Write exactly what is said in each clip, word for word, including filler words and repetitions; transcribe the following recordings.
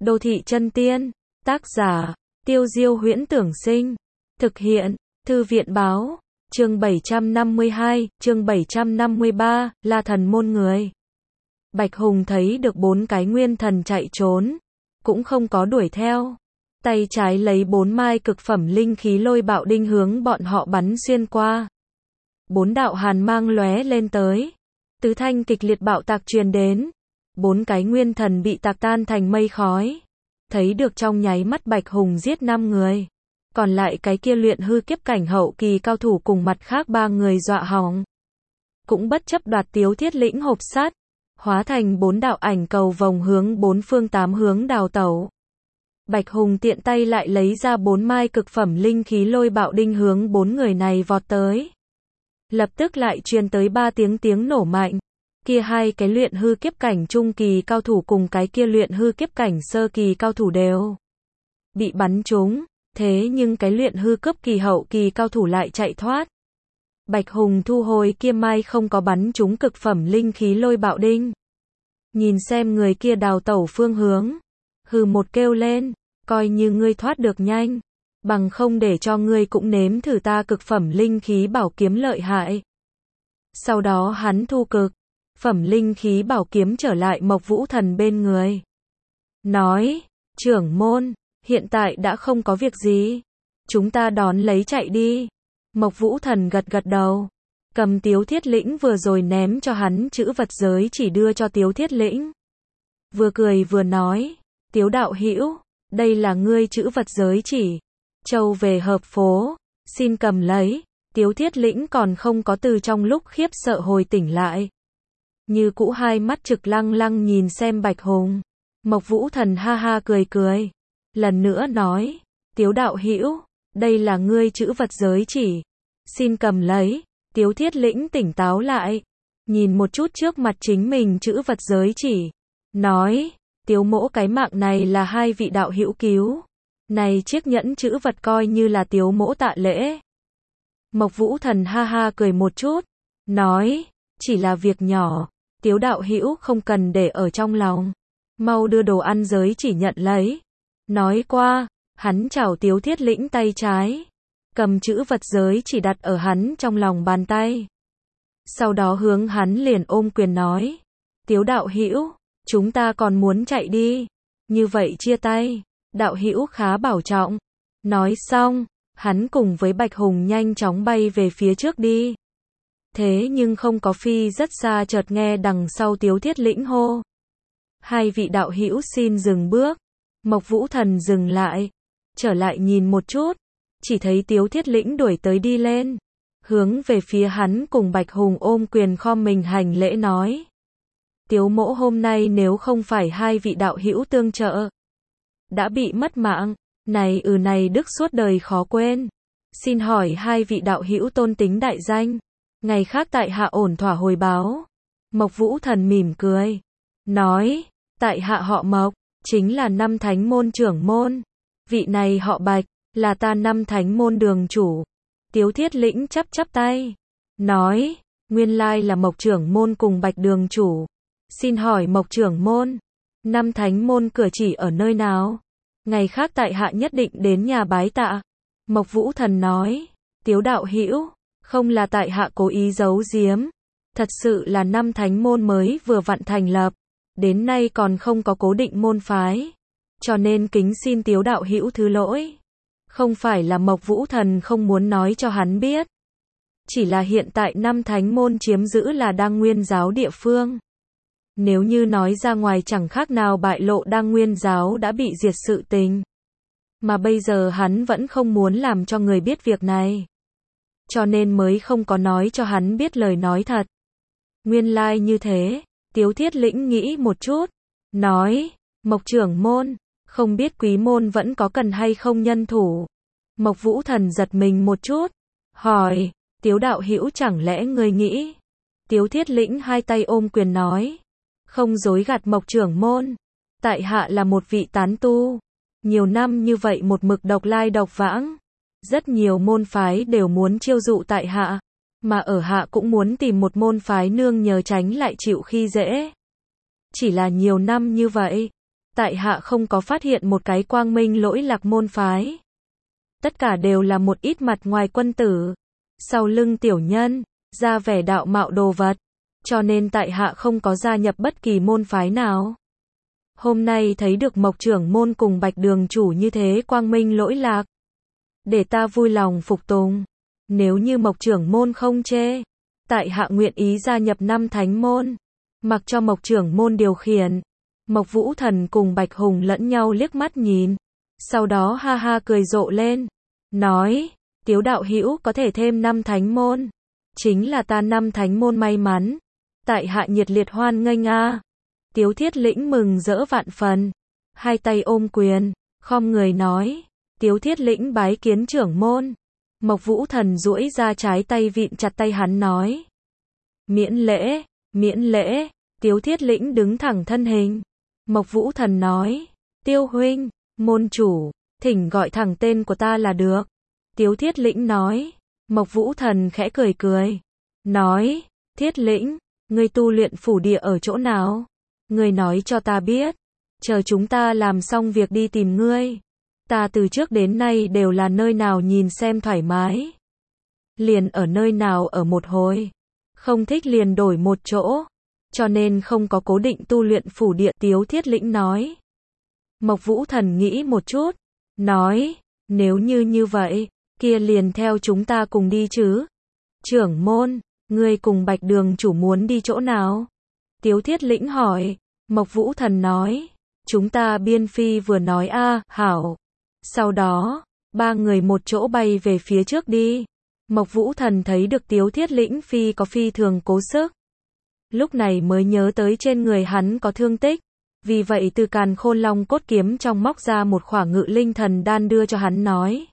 Đô thị chân tiên, tác giả, Tiêu Diêu Huyễn Tưởng Sinh, thực hiện, Thư viện Báo, chương bảy trăm năm mươi hai, chương bảy trăm năm mươi ba, La Thần môn người. Bạch Hùng thấy được bốn cái nguyên thần chạy trốn, cũng không có đuổi theo. Tay trái lấy bốn mai cực phẩm linh khí lôi bạo đinh hướng bọn họ bắn xuyên qua. Bốn đạo hàn mang lóe lên tới. Tứ thanh kịch liệt bạo tạc truyền đến. Bốn cái nguyên thần bị tạc tan thành mây khói. Thấy được trong nháy mắt Bạch Hùng giết năm người. Còn lại cái kia luyện hư kiếp cảnh hậu kỳ cao thủ cùng mặt khác ba người dọa hỏng. Cũng bất chấp đoạt Tiếu Thiết Lĩnh hộp sắt. Hóa thành bốn đạo ảnh cầu vòng hướng bốn phương tám hướng đào tẩu. Bạch Hùng tiện tay lại lấy ra bốn mai cực phẩm linh khí lôi bạo đinh hướng bốn người này vọt tới. Lập tức lại truyền tới ba tiếng tiếng nổ mạnh. Kia hai cái luyện hư kiếp cảnh trung kỳ cao thủ cùng cái kia luyện hư kiếp cảnh sơ kỳ cao thủ đều bị bắn trúng. Thế nhưng cái luyện hư cấp kỳ hậu kỳ cao thủ lại chạy thoát. Bạch Hùng thu hồi kia mai không có bắn trúng cực phẩm linh khí lôi bạo đinh. Nhìn xem người kia đào tẩu phương hướng. Hừ một kêu lên, coi như ngươi thoát được nhanh. Bằng không để cho ngươi cũng nếm thử ta cực phẩm linh khí bảo kiếm lợi hại. Sau đó hắn thu cực phẩm linh khí bảo kiếm trở lại Mộc Vũ Thần bên người. Nói, trưởng môn, hiện tại đã không có việc gì. Chúng ta đón lấy chạy đi. Mộc Vũ Thần gật gật đầu. Cầm Tiếu Thiết Lĩnh vừa rồi ném cho hắn chữ vật giới chỉ đưa cho Tiếu Thiết Lĩnh. Vừa cười vừa nói, Tiếu đạo hữu, đây là ngươi chữ vật giới chỉ. Châu về hợp phố, xin cầm lấy. Tiếu Thiết Lĩnh còn không có từ trong lúc khiếp sợ hồi tỉnh lại. Như cũ hai mắt trực lăng lăng nhìn xem Bạch Hùng. Mộc Vũ Thần ha ha cười cười. Lần nữa nói, Tiếu đạo hữu, đây là ngươi chữ vật giới chỉ. Xin cầm lấy. Tiếu Thiết Lĩnh tỉnh táo lại. Nhìn một chút trước mặt chính mình chữ vật giới chỉ. Nói, Tiếu mỗ cái mạng này là hai vị đạo hữu cứu. Này chiếc nhẫn chữ vật coi như là Tiếu mỗ tạ lễ. Mộc Vũ Thần ha ha cười một chút. Nói, chỉ là việc nhỏ. Tiếu đạo hữu không cần để ở trong lòng. Mau đưa đồ ăn giới chỉ nhận lấy. Nói qua, hắn chào Tiếu Thiết Lĩnh tay trái. Cầm chữ vật giới chỉ đặt ở hắn trong lòng bàn tay. Sau đó hướng hắn liền ôm quyền nói. Tiếu đạo hữu, chúng ta còn muốn chạy đi. Như vậy chia tay. Đạo hữu khá bảo trọng. Nói xong, hắn cùng với Bạch Hùng nhanh chóng bay về phía trước đi. Thế nhưng không có phi rất xa chợt nghe đằng sau Tiếu Thiết Lĩnh hô. Hai vị đạo hữu xin dừng bước. Mộc Vũ Thần dừng lại. Trở lại nhìn một chút. Chỉ thấy Tiếu Thiết Lĩnh đuổi tới đi lên. Hướng về phía hắn cùng Bạch Hùng ôm quyền khom mình hành lễ nói. Tiếu mỗ hôm nay nếu không phải hai vị đạo hữu tương trợ. Đã bị mất mạng. Này ừ này đức suốt đời khó quên. Xin hỏi hai vị đạo hữu tôn tính đại danh. Ngày khác tại hạ ổn thỏa hồi báo. Mộc Vũ Thần mỉm cười. Nói, tại hạ họ Mộc, chính là năm thánh môn trưởng môn. Vị này họ Bạch, là ta năm thánh môn đường chủ. Tiếu Thiết Lĩnh chắp chắp tay. Nói, nguyên lai là Mộc trưởng môn cùng Bạch đường chủ. Xin hỏi Mộc trưởng môn, năm thánh môn cửa chỉ ở nơi nào? Ngày khác tại hạ nhất định đến nhà bái tạ. Mộc Vũ Thần nói, Tiếu đạo hữu, không là tại hạ cố ý giấu giếm. Thật sự là năm thánh môn mới vừa vặn thành lập. Đến nay còn không có cố định môn phái. Cho nên kính xin Tiếu đạo hữu thứ lỗi. Không phải là Mộc Vũ Thần không muốn nói cho hắn biết. Chỉ là hiện tại năm thánh môn chiếm giữ là Đăng Nguyên giáo địa phương. Nếu như nói ra ngoài chẳng khác nào bại lộ Đăng Nguyên giáo đã bị diệt sự tình. Mà bây giờ hắn vẫn không muốn làm cho người biết việc này. Cho nên mới không có nói cho hắn biết lời nói thật. Nguyên lai like như thế. Tiếu Thiết Lĩnh nghĩ một chút. Nói, Mộc trưởng môn, không biết quý môn vẫn có cần hay không nhân thủ. Mộc Vũ Thần giật mình một chút. Hỏi, Tiếu đạo hữu chẳng lẽ người nghĩ. Tiếu Thiết Lĩnh hai tay ôm quyền nói. Không dối gạt Mộc trưởng môn. Tại hạ là một vị tán tu. Nhiều năm như vậy một mực độc lai độc vãng. Rất nhiều môn phái đều muốn chiêu dụ tại hạ. Mà ở hạ cũng muốn tìm một môn phái nương nhờ tránh lại chịu khi dễ. Chỉ là nhiều năm như vậy. tại hạ không có phát hiện một cái quang minh lỗi lạc môn phái. Tất cả đều là một ít mặt ngoài quân tử, sau lưng tiểu nhân, ra vẻ đạo mạo đồ vật, cho nên tại hạ không có gia nhập bất kỳ môn phái nào. Hôm nay thấy được Mộc trưởng môn cùng Bạch đường chủ như thế quang minh lỗi lạc, để ta vui lòng phục tùng. Nếu như Mộc trưởng môn không chê, tại hạ nguyện ý gia nhập năm thánh môn, mặc cho Mộc trưởng môn điều khiển. Mộc Vũ Thần cùng Bạch Hùng lẫn nhau liếc mắt nhìn, sau đó ha ha cười rộ lên, nói, Tiếu đạo hữu có thể thêm năm thánh môn, chính là ta năm thánh môn may mắn, tại hạ nhiệt liệt hoan nghênh a. Tiếu Thiết Lĩnh mừng rỡ vạn phần, hai tay ôm quyền, khom người nói, Tiếu Thiết Lĩnh bái kiến trưởng môn. Mộc Vũ Thần duỗi ra trái tay vịn chặt tay hắn nói, miễn lễ, miễn lễ. Tiếu Thiết Lĩnh đứng thẳng thân hình. Mộc Vũ Thần nói, Tiêu huynh, môn chủ, thỉnh gọi thẳng tên của ta là được. Tiếu Thiết Lĩnh nói. Mộc Vũ Thần khẽ cười cười, nói, Thiết Lĩnh, ngươi tu luyện phủ địa ở chỗ nào? Ngươi nói cho ta biết, chờ chúng ta làm xong việc đi tìm ngươi. Ta từ trước đến nay đều là nơi nào nhìn xem thoải mái, liền ở nơi nào ở một hồi, không thích liền đổi một chỗ, cho nên không có cố định tu luyện phủ địa. Tiếu Thiết Lĩnh nói. Mộc Vũ Thần nghĩ một chút, nói, nếu như như vậy, kia liền theo chúng ta cùng đi chứ. Trưởng môn, ngươi cùng Bạch đường chủ muốn đi chỗ nào? Tiếu Thiết Lĩnh hỏi. Mộc Vũ Thần nói, chúng ta biên phi vừa nói a, hảo. Sau đó, ba người một chỗ bay về phía trước đi. Mộc Vũ Thần thấy được Tiếu Thiết Lĩnh phi có phi thường cố sức, lúc này mới nhớ tới trên người hắn có thương tích, vì vậy từ càn khôn long cốt kiếm trong móc ra một khỏa ngự linh thần đan đưa cho hắn nói,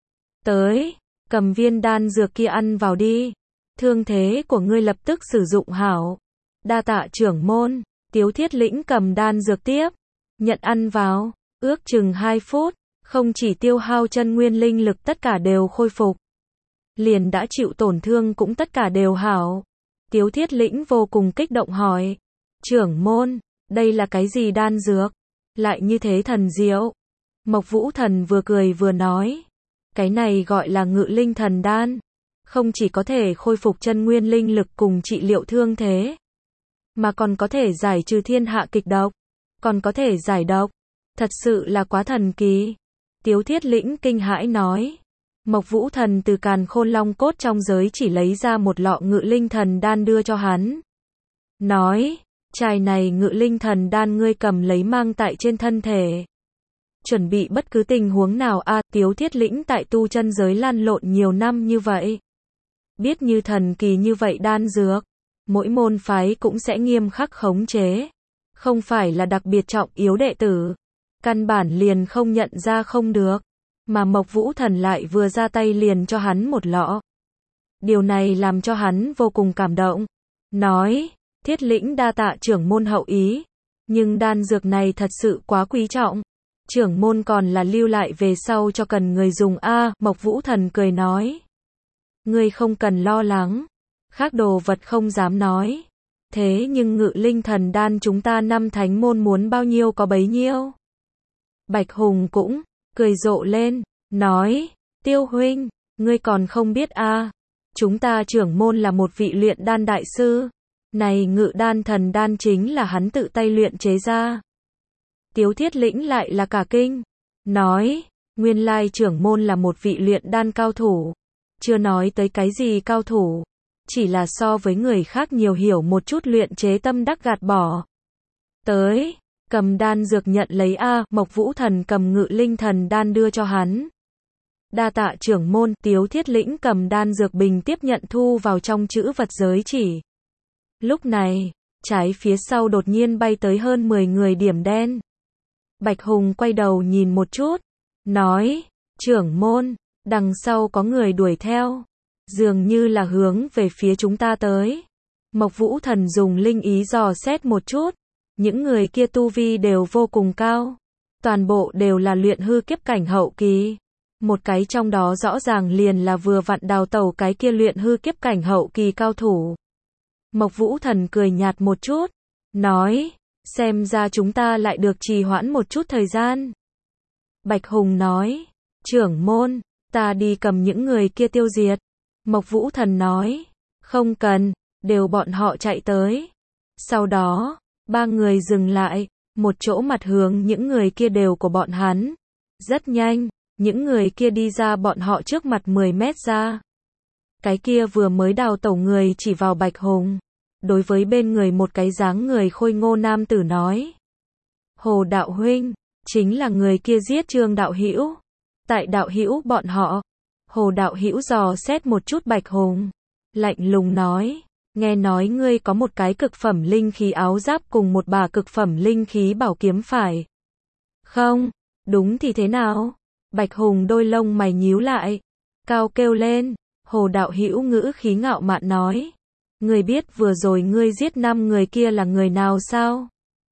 tới, cầm viên đan dược kia ăn vào đi, thương thế của ngươi lập tức sử dụng hảo. Đa tạ trưởng môn. Tiếu Thiết Lĩnh cầm đan dược tiếp, nhận ăn vào, ước chừng hai phút, không chỉ tiêu hao chân nguyên linh lực tất cả đều khôi phục, liền đã chịu tổn thương cũng tất cả đều hảo. Tiếu Thiết Lĩnh vô cùng kích động hỏi, trưởng môn, đây là cái gì đan dược, lại như thế thần diệu? Mộc Vũ Thần vừa cười vừa nói, cái này gọi là ngự linh thần đan, không chỉ có thể khôi phục chân nguyên linh lực cùng trị liệu thương thế, mà còn có thể giải trừ thiên hạ kịch độc, còn có thể giải độc, thật sự là quá thần kỳ. Tiếu Thiết Lĩnh kinh hãi nói. Mộc Vũ Thần từ càn khôn long cốt trong giới chỉ lấy ra một lọ ngự linh thần đan đưa cho hắn, nói, chai này ngự linh thần đan ngươi cầm lấy mang tại trên thân thể, chuẩn bị bất cứ tình huống nào a. À, Tiếu Thiết Lĩnh tại tu chân giới lan lộn nhiều năm như vậy, biết như thần kỳ như vậy đan dược, mỗi môn phái cũng sẽ nghiêm khắc khống chế, không phải là đặc biệt trọng yếu đệ tử, căn bản liền không nhận ra không được, mà Mộc Vũ Thần lại vừa ra tay liền cho hắn một lọ. Điều này làm cho hắn vô cùng cảm động, nói, Thiết Lĩnh đa tạ trưởng môn hậu ý, nhưng đan dược này thật sự quá quý trọng, trưởng môn còn là lưu lại về sau cho cần người dùng a. À, Mộc Vũ Thần cười nói, ngươi không cần lo lắng, khác đồ vật không dám nói, thế nhưng ngự linh thần đan chúng ta năm thánh môn muốn bao nhiêu có bấy nhiêu. Bạch Hùng cũng cười rộ lên, nói, Tiêu huynh, ngươi còn không biết a, à, chúng ta trưởng môn là một vị luyện đan đại sư, này ngự đan thần đan chính là hắn tự tay luyện chế ra. Tiếu Thiết Lĩnh lại là cả kinh, nói, nguyên lai trưởng môn là một vị luyện đan cao thủ, chưa nói tới cái gì cao thủ, chỉ là so với người khác nhiều hiểu một chút luyện chế tâm đắc gạt bỏ. Tới, cầm đan dược nhận lấy a. À, Mộc Vũ Thần cầm ngự linh thần đan đưa cho hắn. Đa tạ trưởng môn. Tiếu Thiết Lĩnh cầm đan dược bình tiếp nhận thu vào trong chữ vật giới chỉ. Lúc này, trái phía sau đột nhiên bay tới hơn mười người điểm đen. Bạch Hùng quay đầu nhìn một chút, nói, trưởng môn, đằng sau có người đuổi theo, dường như là hướng về phía chúng ta tới. Mộc Vũ Thần dùng linh ý dò xét một chút, những người kia tu vi đều vô cùng cao, toàn bộ đều là luyện hư kiếp cảnh hậu kỳ, một cái trong đó rõ ràng liền là vừa vặn đào tẩu cái kia luyện hư kiếp cảnh hậu kỳ cao thủ. Mộc Vũ Thần cười nhạt một chút, nói, Xem ra chúng ta lại được trì hoãn một chút thời gian. Bạch Hùng nói, trưởng môn, ta đi cầm những người kia tiêu diệt. Mộc Vũ Thần nói, không cần, đều bọn họ chạy tới. Sau đó, ba người dừng lại, một chỗ mặt hướng những người kia đều của bọn hắn. Rất nhanh, những người kia đi ra bọn họ trước mặt mười mét ra. Cái kia vừa mới đào tẩu người chỉ vào Bạch Hùng. Đối với bên người một cái dáng người khôi ngô nam tử nói. Hồ đạo huynh, chính là người kia giết Trương đạo hữu. Tại đạo hữu bọn họ. Hồ đạo hữu dò xét một chút Bạch Hùng. Lạnh lùng nói. Nghe nói ngươi có một cái cực phẩm linh khí áo giáp cùng một bả cực phẩm linh khí bảo kiếm phải. Không, đúng thì thế nào? Bạch Hùng đôi lông mày nhíu lại. Cao kêu lên. Hồ đạo hữu ngữ khí ngạo mạn nói. Ngươi biết vừa rồi ngươi giết năm người kia là người nào sao?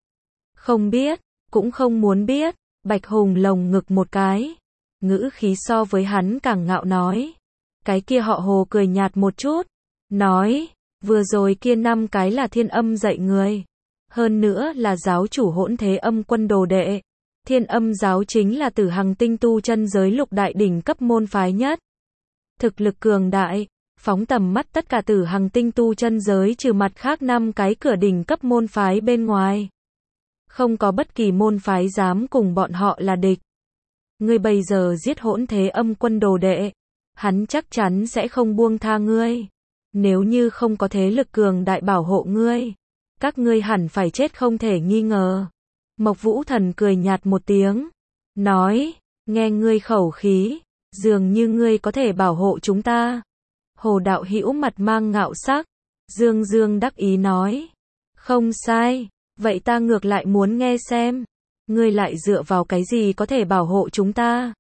Không biết, cũng không muốn biết. Bạch Hùng lồng ngực một cái. Ngữ khí so với hắn càng ngạo nói. Cái kia họ Hồ cười nhạt một chút. Nói, vừa rồi kia năm cái là Thiên Âm dạy người. Hơn nữa là giáo chủ Hỗn Thế Âm quân đồ đệ. Thiên Âm giáo chính là Tử Hằng tinh tu chân giới lục đại đỉnh cấp môn phái nhất. Thực lực cường đại, phóng tầm mắt tất cả Tử Hằng tinh tu chân giới trừ mặt khác năm cái cửa đỉnh cấp môn phái bên ngoài. Không có bất kỳ môn phái dám cùng bọn họ là địch. Ngươi bây giờ giết Hỗn Thế Âm quân đồ đệ, hắn chắc chắn sẽ không buông tha ngươi. Nếu như không có thế lực cường đại bảo hộ ngươi, các ngươi hẳn phải chết không thể nghi ngờ. Mộc Vũ Thần cười nhạt một tiếng, nói, nghe ngươi khẩu khí, dường như ngươi có thể bảo hộ chúng ta. Hồ đạo hữu mặt mang ngạo sắc, dương dương đắc ý nói, không sai, vậy ta ngược lại muốn nghe xem, ngươi lại dựa vào cái gì có thể bảo hộ chúng ta.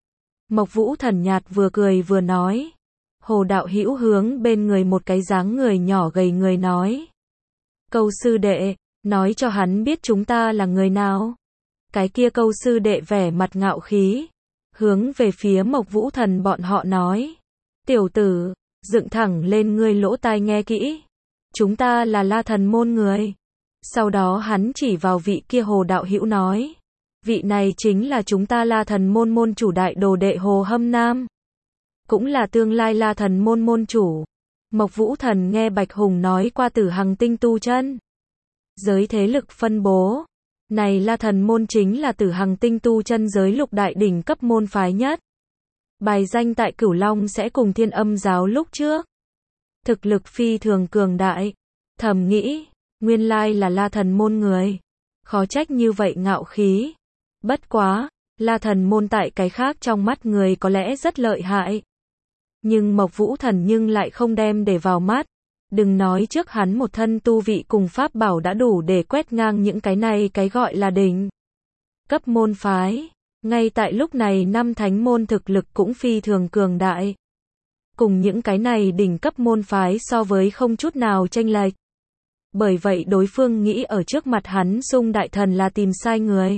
Mộc Vũ Thần nhạt vừa cười vừa nói. Hồ đạo hữu hướng bên người một cái dáng người nhỏ gầy người nói. Câu sư đệ, nói cho hắn biết chúng ta là người nào. Cái kia câu sư đệ vẻ mặt ngạo khí, hướng về phía Mộc Vũ Thần bọn họ nói. Tiểu tử, dựng thẳng lên ngươi lỗ tai nghe kỹ. Chúng ta là La Thần môn người. Sau đó hắn chỉ vào vị kia Hồ đạo hữu nói. Vị này chính là chúng ta La Thần môn môn chủ đại đồ đệ Hồ Hâm Nam. Cũng là tương lai La Thần môn môn chủ. Mộc Vũ Thần nghe Bạch Hùng nói qua Tử Hằng tinh tu chân giới thế lực phân bố. Này La Thần môn chính là Tử Hằng tinh tu chân giới lục đại đỉnh cấp môn phái nhất. Bài danh tại Cửu Long sẽ cùng Thiên Âm giáo lúc trước. Thực lực phi thường cường đại. Thầm nghĩ, nguyên lai là La Thần môn người. Khó trách như vậy ngạo khí. Bất quá, La Thần môn tại cái khác trong mắt người có lẽ rất lợi hại. Nhưng Mộc Vũ Thần nhưng lại không đem để vào mắt. Đừng nói trước hắn một thân tu vị cùng pháp bảo đã đủ để quét ngang những cái này cái gọi là đỉnh cấp môn phái. Ngay tại lúc này năm thánh môn thực lực cũng phi thường cường đại. Cùng những cái này đỉnh cấp môn phái so với không chút nào chênh lệch. Bởi vậy đối phương nghĩ ở trước mặt hắn Xung Đại Thần là tìm sai người.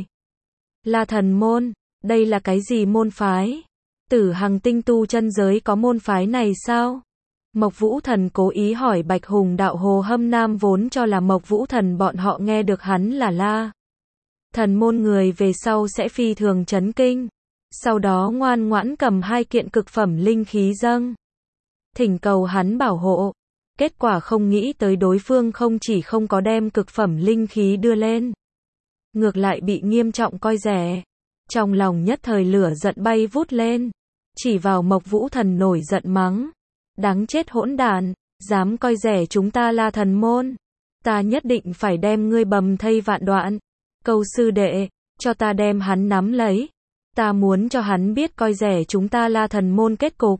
La Thần môn, đây là cái gì môn phái? Tử Hằng tinh tu chân giới có môn phái này sao? Mộc Vũ Thần cố ý hỏi Bạch Hùng đạo. Hồ Hâm Nam vốn cho là Mộc Vũ Thần bọn họ nghe được hắn là La Thần môn người về sau sẽ phi thường chấn kinh. Sau đó ngoan ngoãn cầm hai kiện cực phẩm linh khí dâng. Thỉnh cầu hắn bảo hộ. Kết quả không nghĩ tới đối phương không chỉ không có đem cực phẩm linh khí đưa lên. Ngược lại bị nghiêm trọng coi rẻ. Trong lòng nhất thời lửa giận bay vút lên. Chỉ vào Mộc Vũ Thần nổi giận mắng. Đáng chết hỗn đản, dám coi rẻ chúng ta La Thần môn. Ta nhất định phải đem ngươi bầm thây vạn đoạn. Câu sư đệ, cho ta đem hắn nắm lấy. Ta muốn cho hắn biết coi rẻ chúng ta La Thần môn kết cục.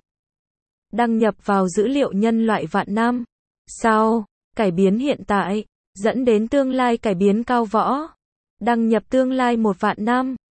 Đăng nhập vào dữ liệu nhân loại vạn năm. Sau, cải biến hiện tại, dẫn đến tương lai cải biến cao võ. Đăng nhập tương lai một vạn năm.